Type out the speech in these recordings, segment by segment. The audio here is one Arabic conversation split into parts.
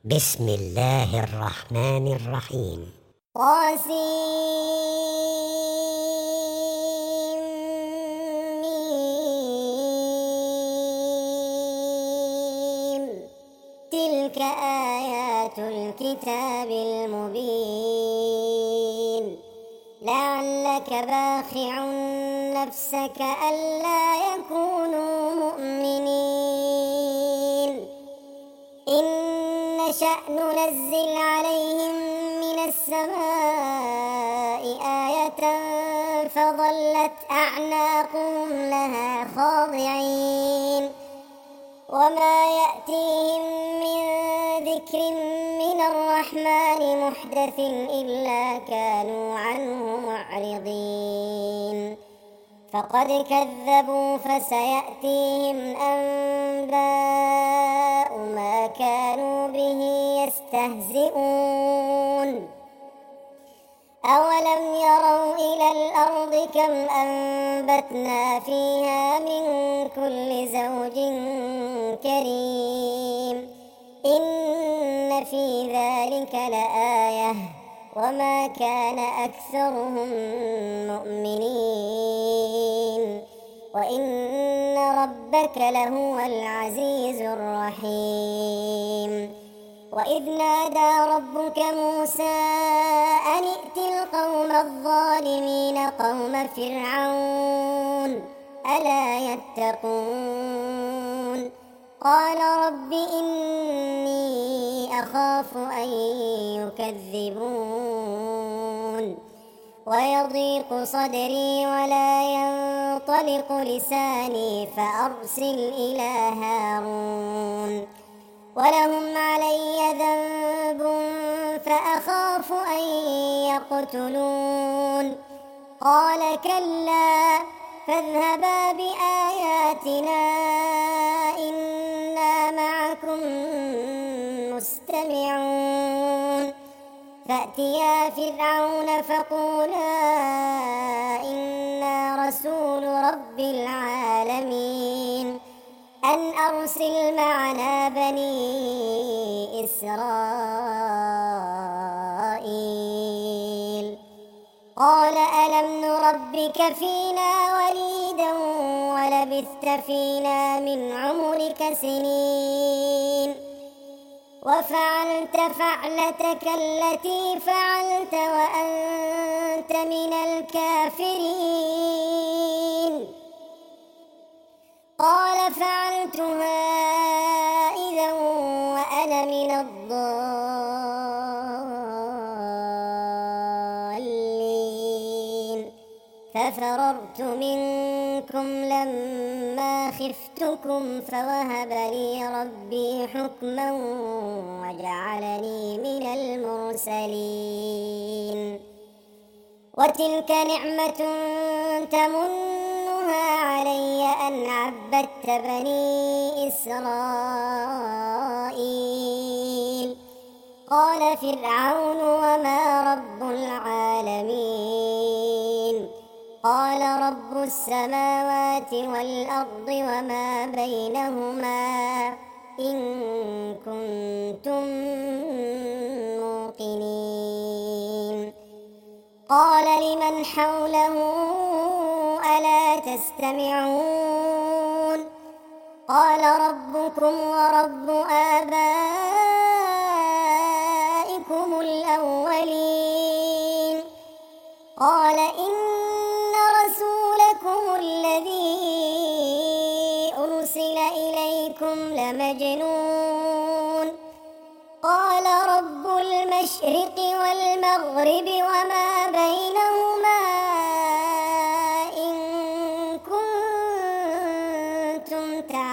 بسم الله الرحمن الرحيم. طاسيم. تلك آيات الكتاب المبين لعلك باخع نفسك ألا يكونوا مؤمنين إن نشأ ننزل عليهم من السماء آية فظلت أعناقهم لها خاضعين وما يأتيهم من ذكر من الرحمن محدث إلا كانوا عنه معرضين فقد كذبوا فسيأتيهم أنباء ما كانوا به يستهزئون أولم يروا إلى الأرض كم أنبتنا فيها من كل زوج كريم إن في ذلك لآية وما كان أكثرهم مؤمنين وإن ربك لهو العزيز الرحيم وإذ نادى ربك موسى أن ائت القوم الظالمين قوم فرعون ألا يتقون قال رب إني أخاف أن يكذبون ويضيق صدري ولا ينطلق لساني فأرسل إلى هارون ولهم علي ذنب فأخاف أن يقتلون قال كلا فاذهبا بآياتنا إنا معكم مستمعون فأتيا فرعون فقولا إنا رسول رب العالمين أن أرسل معنا بني إسرائيل قال ألم نربك فينا وليدا ولبثت فينا من عمرك سنين وفعلت فعلتك التي فعلت وأنت من الكافرين قال فعلتها إذا وأنا من الضالين ففررت منكم لما خفتكم فوهب لي ربي حكما وجعلني من المرسلين وتلك نعمة تمنها علي أن عبدت بني إسرائيل قال فرعون وما رب العالمين قال رب السماوات والأرض وما بينهما إن كنتم موقنين قال لمن حوله ألا تستمعون قال ربكم ورب آبائكم الأولين قال إن رسولكم الذي أرسل إليكم لمجنون قال رب المشرق والمغرب وما بينهما إن كنتم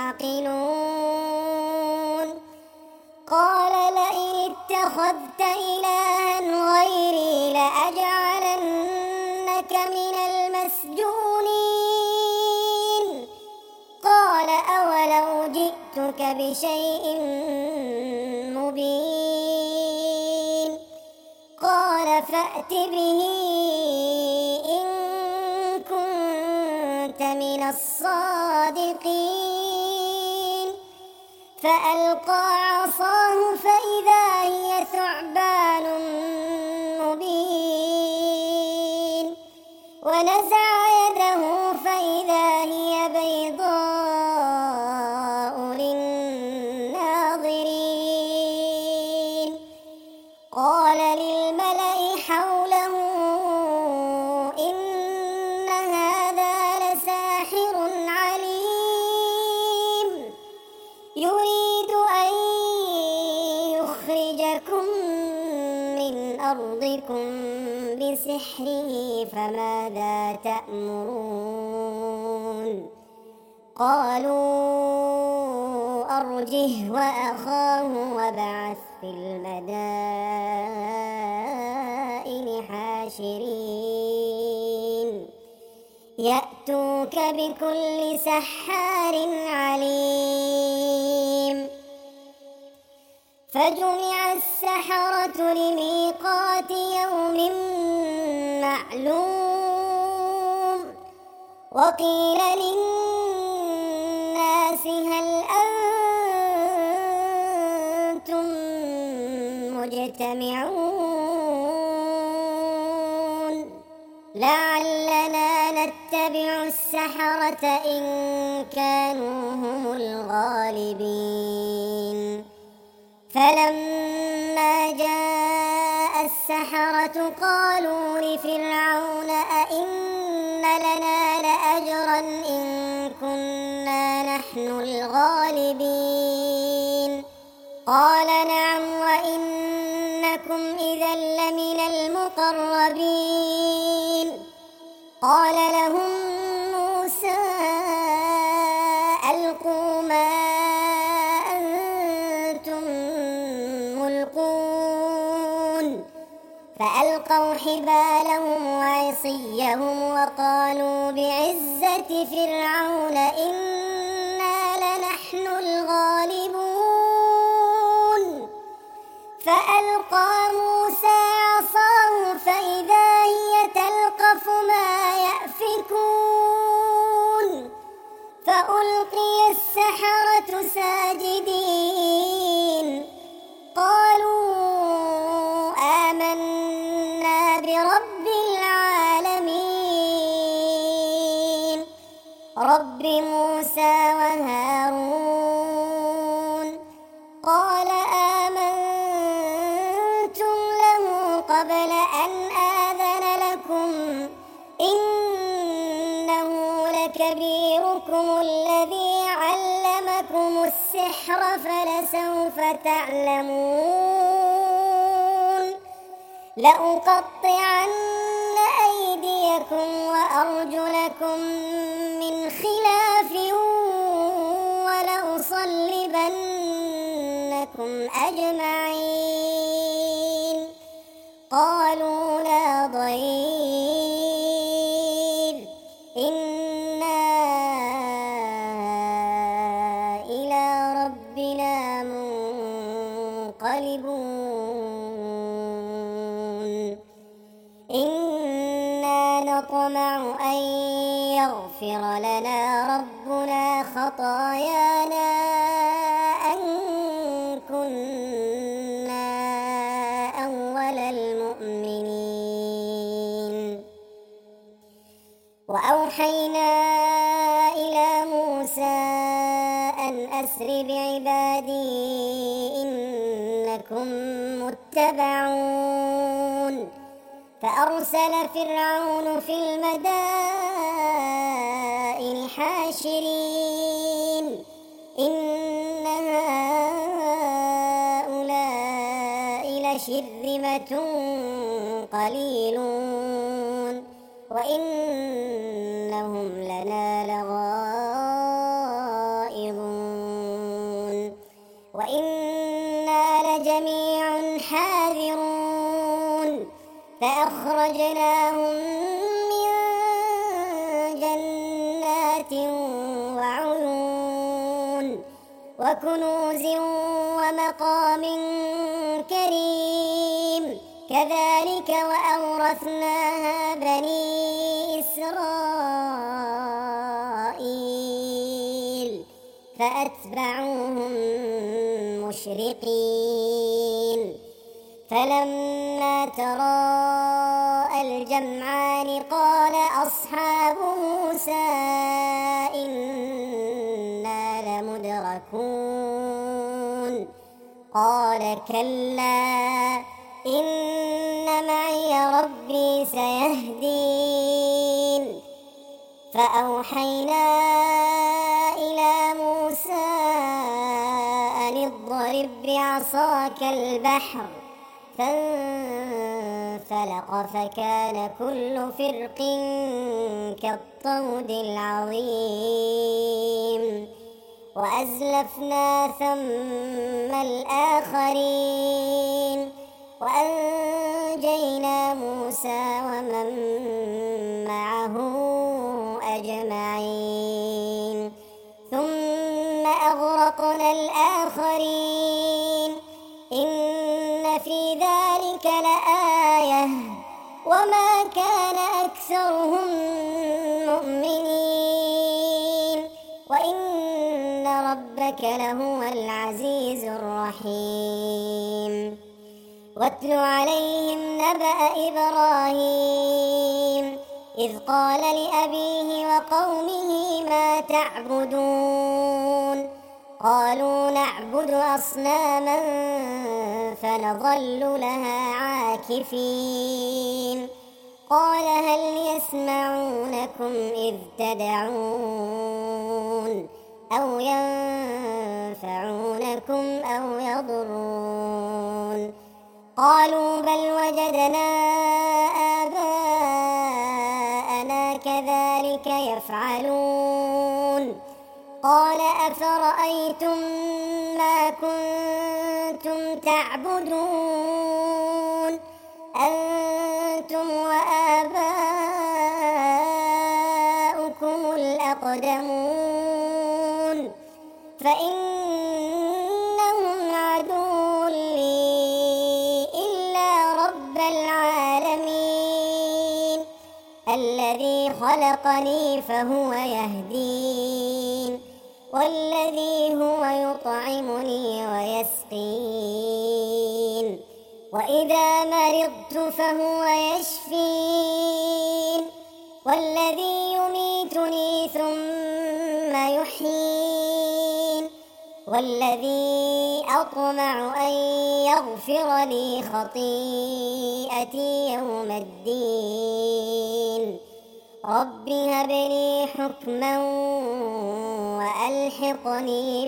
تعقلون قال لئن اتخذت إلها غيري لأجعلنك من المسجونين قال أولو جئتك بشيء مبين قال فأت به إن كنت من الصادقين فألقى عصاه فإذا يأتيكم من أرضكم بسحره فماذا تأمرون قالوا أرجه وأخاه وابعث في المدائن حاشرين يأتوك بكل سحار عليم فجمع السحرة لميقات يوم معلوم وقيل للناس هل أنتم مجتمعون لعلنا نتبع السحرة إن كانوا هم الغالبين فلما جاء السحرة قالوا لفرعون أئن لنا لأجرا إن كنا نحن الغالبين قال نعم وإنكم إذا لمن المقربين قال لهم موسى ألقوا ما أنتم ملقون فألقوا حبالهم وعصيهم وقالوا بعزة فرعون إنا لنحن الغالبون فألقى موسى عصاه فإذا هي تلقف ما يأفكون فألقي السحرة ساجدين قالوا آمنا برب العالمين رب موسى وهارون قال آمنتم له قبل أن آذن لكم إنه لكبيركم الذي علمكم السحر فلسوف تعلمون لأقطعن أيديكم وأرجلكم من خلاف ولأصلبنكم أجمعين قالوا لا ضير إنا إلى ربنا منقلبون إنا نطمع أن يغفر لنا ربنا خطايانا أن كنا أول المؤمنين وأوحينا إلى موسى أن أسر بعبادي إنكم متبعون فأرسل فرعون في المدائن حاشرين إن هؤلاء لشرذمة قليلون وإنهم لنا لغائظون وإنا لجميع حاذرون فأخرجناهم من جنات وعيون وكنوز ومقام كريم كذلك وأورثناها بني إسرائيل فأتبعوهم مشرقين فلما تراءى الجمعان قال أصحاب موسى إنا لمدركون قال كلا إن معي ربي سيهدين فأوحينا إلى موسى أن اضرب واضرب بعصاك البحر فانفلق فكان كل فرق كالطود العظيم وأزلفنا ثم الآخرين وأنجينا موسى ومن معه أجمعين ثم أغرقنا الآخرين إن في ذلك لآية وما كان أكثرهم مؤمنين وإن ربك لهو العزيز الرحيم واتل عليهم نبأ إبراهيم إذ قال لأبيه وقومه ما تعبدون قالوا نعبد أصناما فنظل لها عاكفين قال هل يسمعونكم إذ تدعون أو ينفعونكم أو يضرون قالوا بل وجدنا آباءنا كذلك يفعلون قال أفرأيتم ما كنتم تعبدون أنتم وآباؤكم الأقدمون فإنهم عدو لي إلا رب العالمين الذي خلقني فهو يهدين والذي هو يطعمني ويسقين وإذا مرضت فهو يشفين والذي يميتني ثم يحيين والذي أطمع أن يغفر لي خطيئتي يوم الدين رب هب لي حكما وألحقني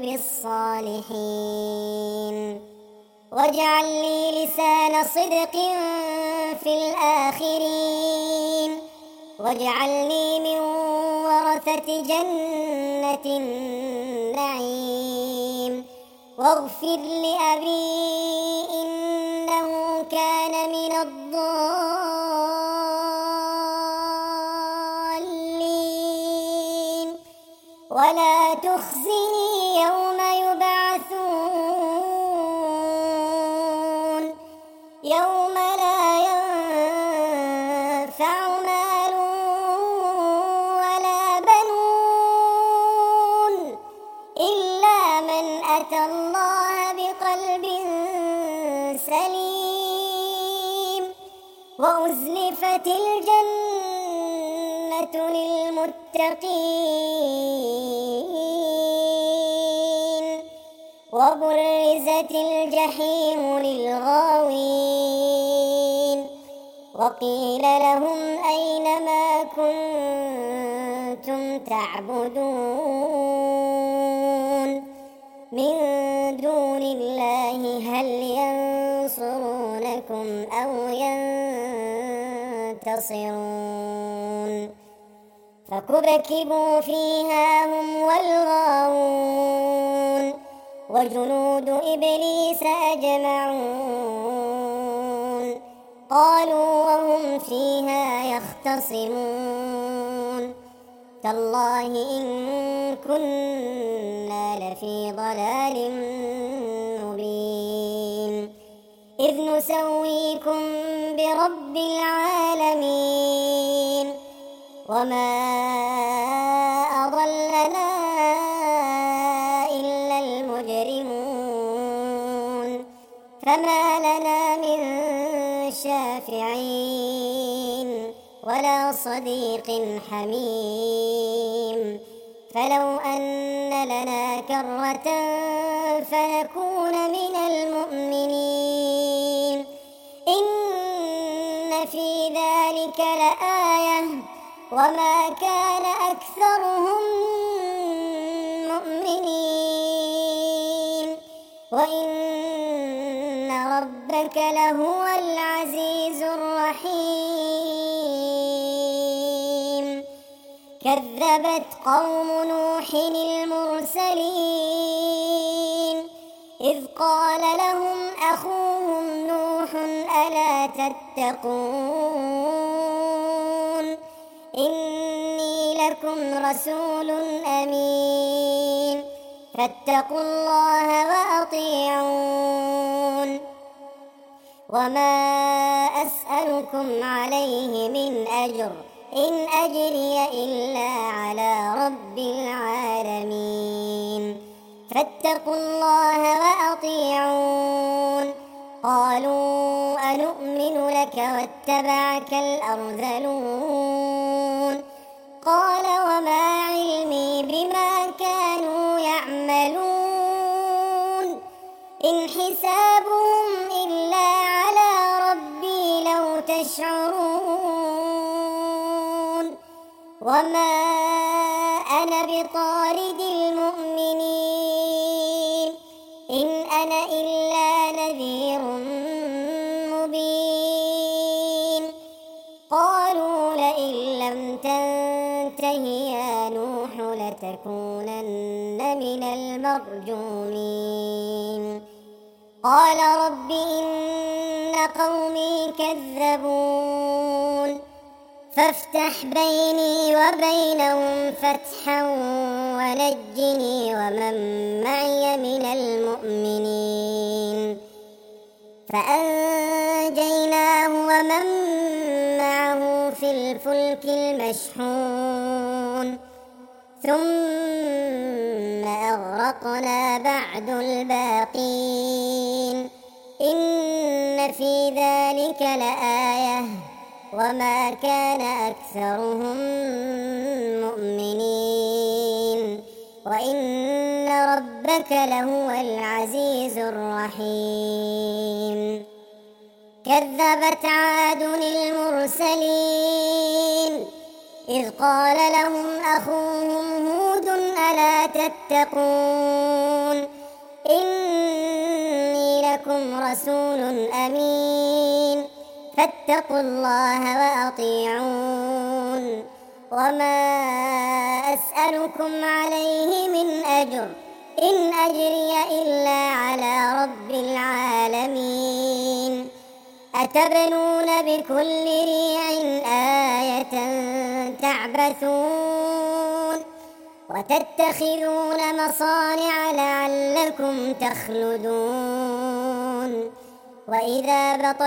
بالصالحين واجعل لي لسان صدق في الآخرين واجعلني من ورثة جنة النعيم واغفر لأبي إنه كان من الضالين ولا تخزني يوم يبعثون يوم لا ينفع مال ولا بنون إلا من أتى الله بقلب سليم وأزلفت الجنة للمتقين وبرزت الجحيم للغاوين وقيل لهم أين ما كنتم تعبدون من دون الله هل ينصرونكم أو ينتصرون فكبكبوا فيها هم والغاوون وجنود إبليس أجمعون قالوا وهم فيها يختصمون تالله إن كنا لفي ضلال مبين إذ نسويكم برب العالمين وما أضلنا إلا المجرمون فما لنا من شافعين ولا صديق حميم فلو أن لنا كرة فنكون من المؤمنين إن في ذلك لآية وما كان أكثرهم مؤمنين وإن ربك لهو العزيز الرحيم كذبت قوم نوح المرسلين إذ قال لهم أخوهم نوح ألا تتقون إني لكم رسول أمين فاتقوا الله وأطيعون وما أسألكم عليه من أجر إن أجري إلا على رب العالمين فاتقوا الله وأطيعون قالوا أنؤمن لك واتبعك الأرذلون قال وما علمي بما كانوا يعملون إن حسابهم إلا على ربي لو تشعرون وما أنا بطارد المؤمنين إن أنا إلا نذير مبين قالوا لئن لم تنته يا نوح لتكونن من المرجومين قال رب إن قومي كذبون فافتح بيني وبينهم فتحا ونجني ومن معي من المؤمنين فأنجيناه ومن معه في الفلك المشحون ثم أغرقنا بعد الباقين إن في ذلك لآية وما كان أكثرهم مؤمنين وإن ربك لهو العزيز الرحيم كذبت عاد المرسلين إذ قال لهم أخوهم هود ألا تتقون إني لكم رسول أمين فاتقوا الله وأطيعون وما أسألكم عليه من أجر إن أجري إلا على رب العالمين أتبنون بكل ريع آية تعبثون وتتخذون مصانع لعلكم تخلدون وإذا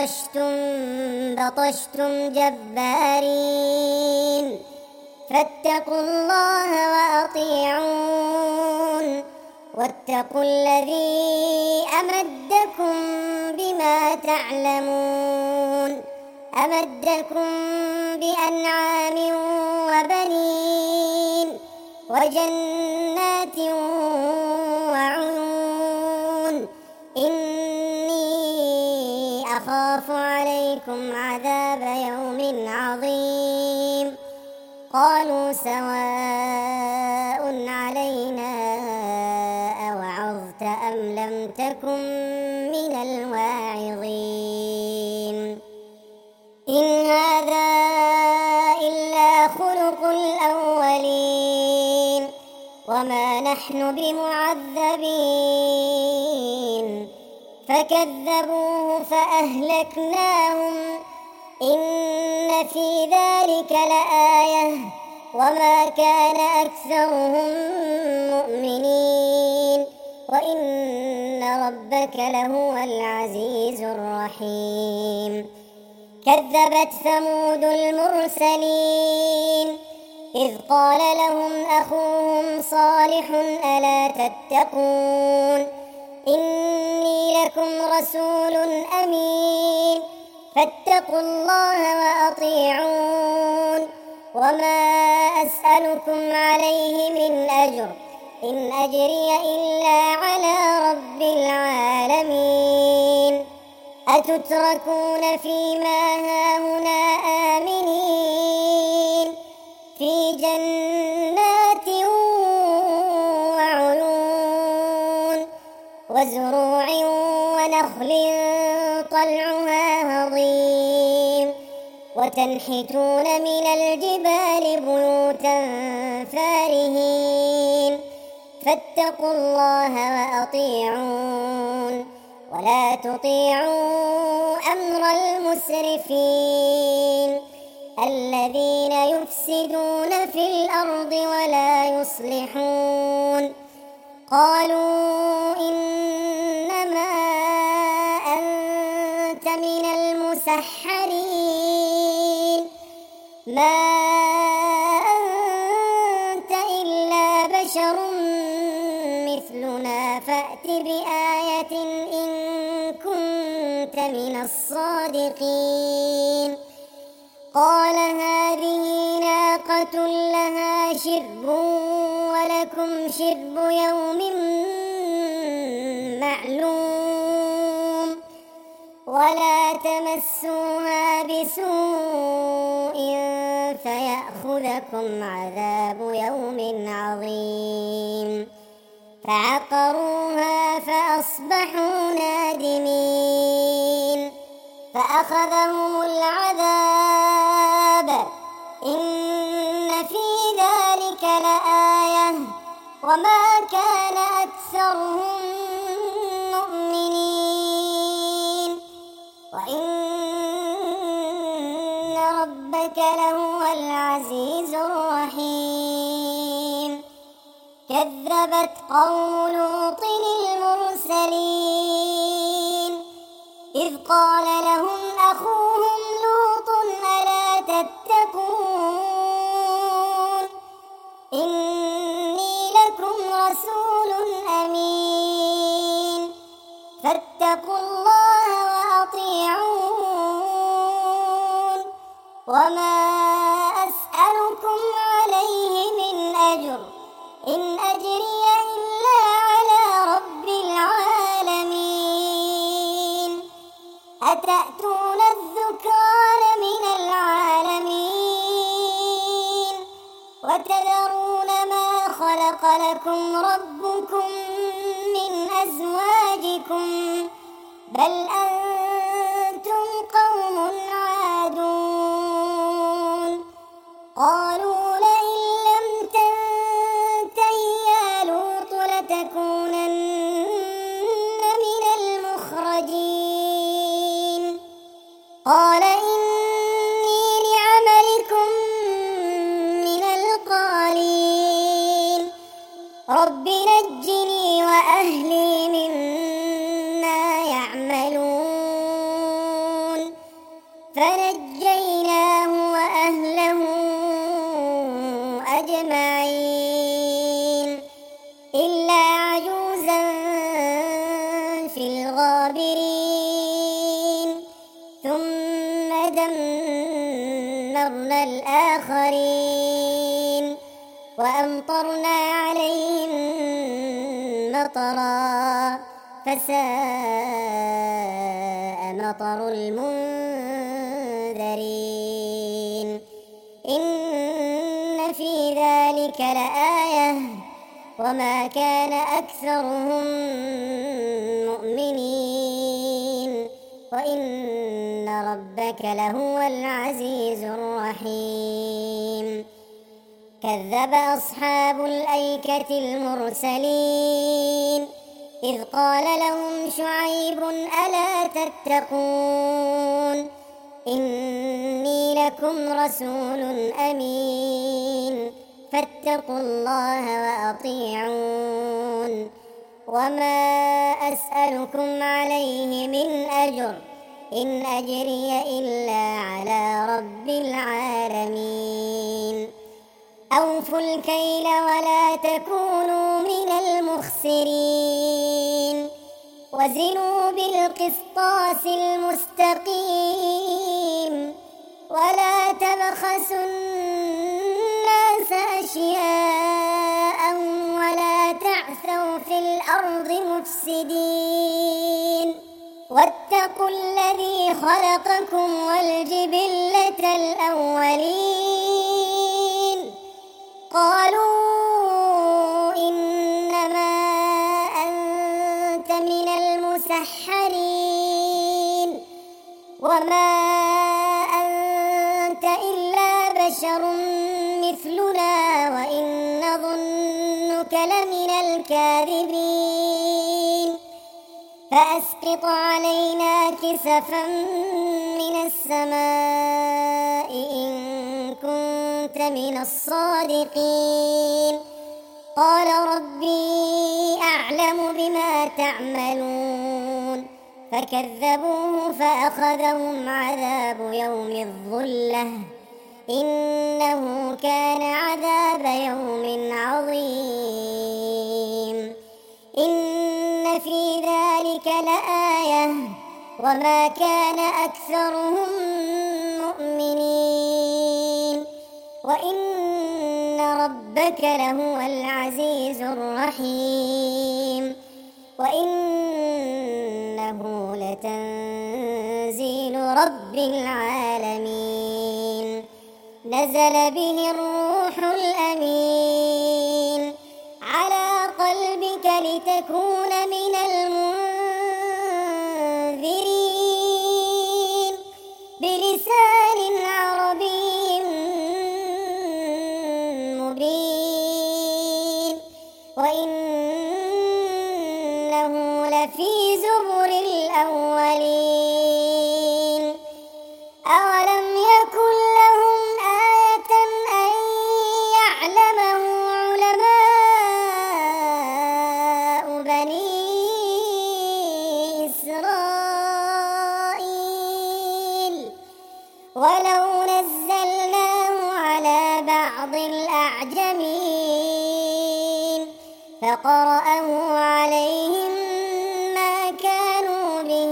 بطشتم جبارين فاتقوا الله وأطيعون واتقوا الذي أمدكم بما تعلمون أمدكم بأنعام وبنين وجنات وعيون إني أخاف عليكم عذاب يوم عظيم قالوا سواء علينا أوعظت أم لم تكن من الواعظين إن هذا إلا خلق الأولين وما نحن بمعذبين فكذبوه فأهلكناهم إن في ذلك لآية وما كان أكثرهم مؤمنين وإن ربك لهو العزيز الرحيم كذبت ثمود المرسلين إذ قال لهم أخوهم صالح ألا تتقون إني لكم رسول أمين فاتقوا الله وأطيعون وما أسألكم عليه من أجر إن أجري إلا على رب العالمين أتتركون فيما هاهنا آمنين في جنات وعيون وزروع ونخل طلعها هضيم وتنحتون من الجبال بيوتا فارهين فاتقوا الله وأطيعون ولا تطيعوا أمر المسرفين الذين يفسدون في الأرض ولا يصلحون قالوا إنما أنت من المسحرين ما أنت إلا بشر مثلنا فأت بآية إن كنت من الصادقين قال هذه ناقة لها شرب ولكم شرب يوم معلوم ولا تمسوها بسوء فيأخذكم عذاب يوم عظيم فعقروها فأصبحوا نادمين فأخذهم العذاب إن في ذلك لآية وما كان أكثرهم مؤمنين وإن ربك لهو العزيز الرحيم كذبت قوم لوط المرسلين إذ قال لهم أخوهم لوط ألا تتقون إني لكم رسول أمين فاتقوا الله وأطيعون وما أسألكم عليه من أجر إن أجري إلا على رب العالمين أتأتون الذكران من العالمين وتذرون ما خلق لكم ربكم من أزواجكم بل أنتم قوم عادون قالوا لئن لم تنته يا لوط لتكونن من المخرجين قال إني لعملكم من القالين رب نجني وأهلي مما يعملون فنجيناه وأهله أجمعين إلا عجوزا في الغابرين ثم دمرنا الآخرين وأمطرنا عليهم مطرا فساء مطر المنذرين إن في ذلك لآية وما كان أكثرهم مؤمنين وإن ربك لهو العزيز الرحيم كذب أصحاب الأيكة المرسلين إذ قال لهم شعيب ألا تتقون إني لكم رسول أمين فاتقوا الله وأطيعون وما أسألكم عليه من أجر إن أجري إلا على رب العالمين أوفوا الكيل ولا تكونوا من المخسرين وزنوا بالقسطاس المستقيم ولا تبخسوا الناس أشياءهم ولا تعثوا في الأرض مفسدين واتقوا الذي خلقكم والجبلة الأولين قالوا إنما أنت من المسحرين وما أنت إلا بشر مثلنا وإن نظنك لمن الكاذبين فأسقط علينا كسفا من السماء إن كنت من الصادقين قال ربي أعلم بما تعملون فكذبوه فأخذهم عذاب يوم الظلة إنه كان عذاب يوم عظيم إن في ذلك لآية وما كان أكثرهم مؤمنين وإن ربك لهو العزيز الرحيم وإنه لتنزيل رب العالمين نزل به الروح الأمين على قلبك لتكون من المنذرين بلسان عربي مبين وإنه لفي زبر الأولين أولم يكن لهم آية أن يعلمه علماء بني إسرائيل ولو نزلناه على بعض الأعجمين فقرأه عليهم ما كانوا به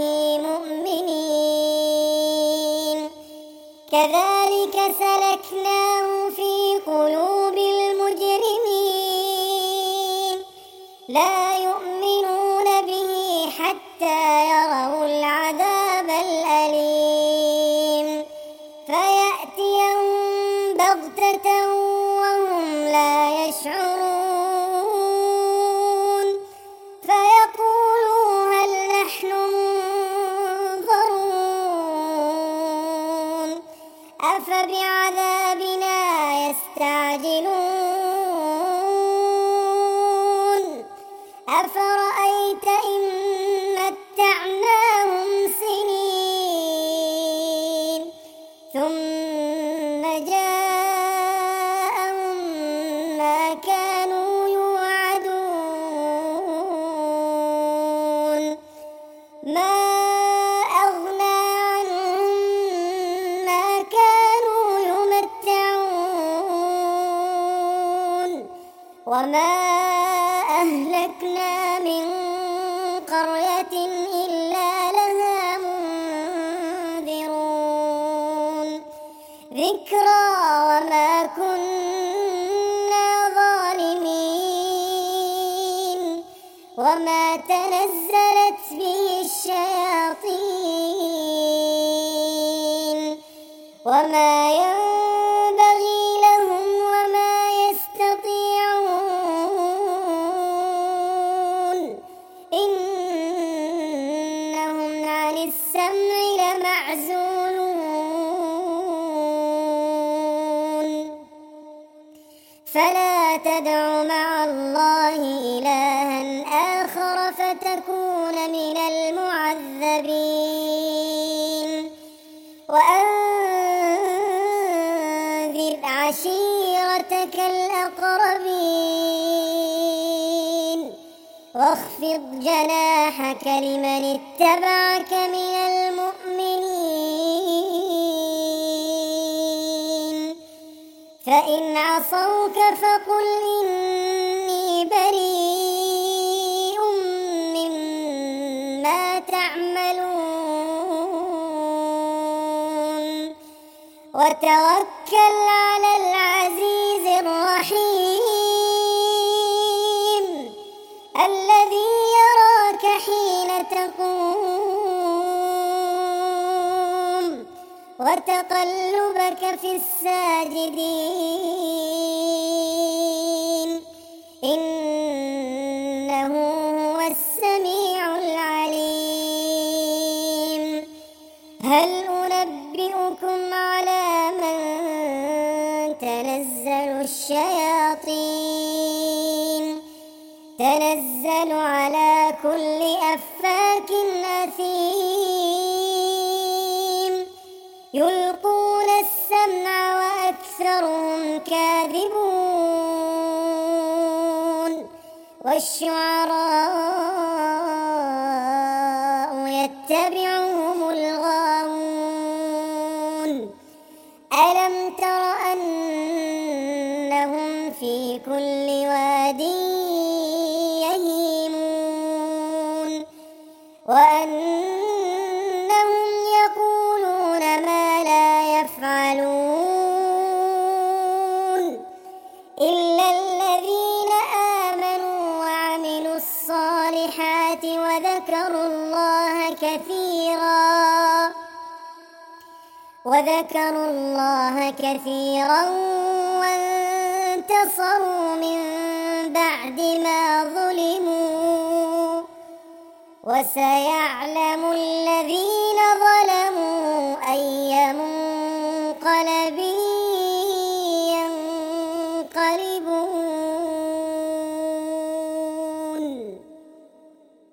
مؤمنين كذلك سلكناه في قلوب المجرمين لا يؤمنون به حتى يروا العذاب الأليم فيأتيهم بغتة وهم لا يشعرون فيقولوا هل نحن منظرون أفبعذابنا يستعجلون أفرأيت إن متعناهم سنين ثم جاءهم ما كانوا يوعدون ما أغنى عنهم ما كانوا يمتعون وما أهلكنا من قرية إلا لها منذرون ذكرى وما كنا ظالمين وما تنزلت به الشياطين وما ينبغي لهم وما يستطيعون إنهم عن السمع لمعزولون فلا تدع مع الله إلها آخر فتكون من المعذبين وأنذر عشيرتك الأقربين واخفض جناحك لمن اتبعك من المؤمنين فإن عصوك فقل إني بريء مما تعملون وتوكل على العزيز الرحيم الذي يراك حين تقوم وتقلبك في الساجدين إنه هو السميع العليم هل أنبئكم على من تنزل الشياطين تنزل على كل أفاك أثيم يلقون السمع وأكثرهم كاذبون والشعراء يتبعهم الغاوون ألم تر أنهم في كل واد يهيمون وأنهم يقولون ما لا يفعلون إلا الذين آمنوا وعملوا الصالحات وذكروا الله كثيرا وانتصروا من بعد ما ظلموا وسيعلم الذين ظلموا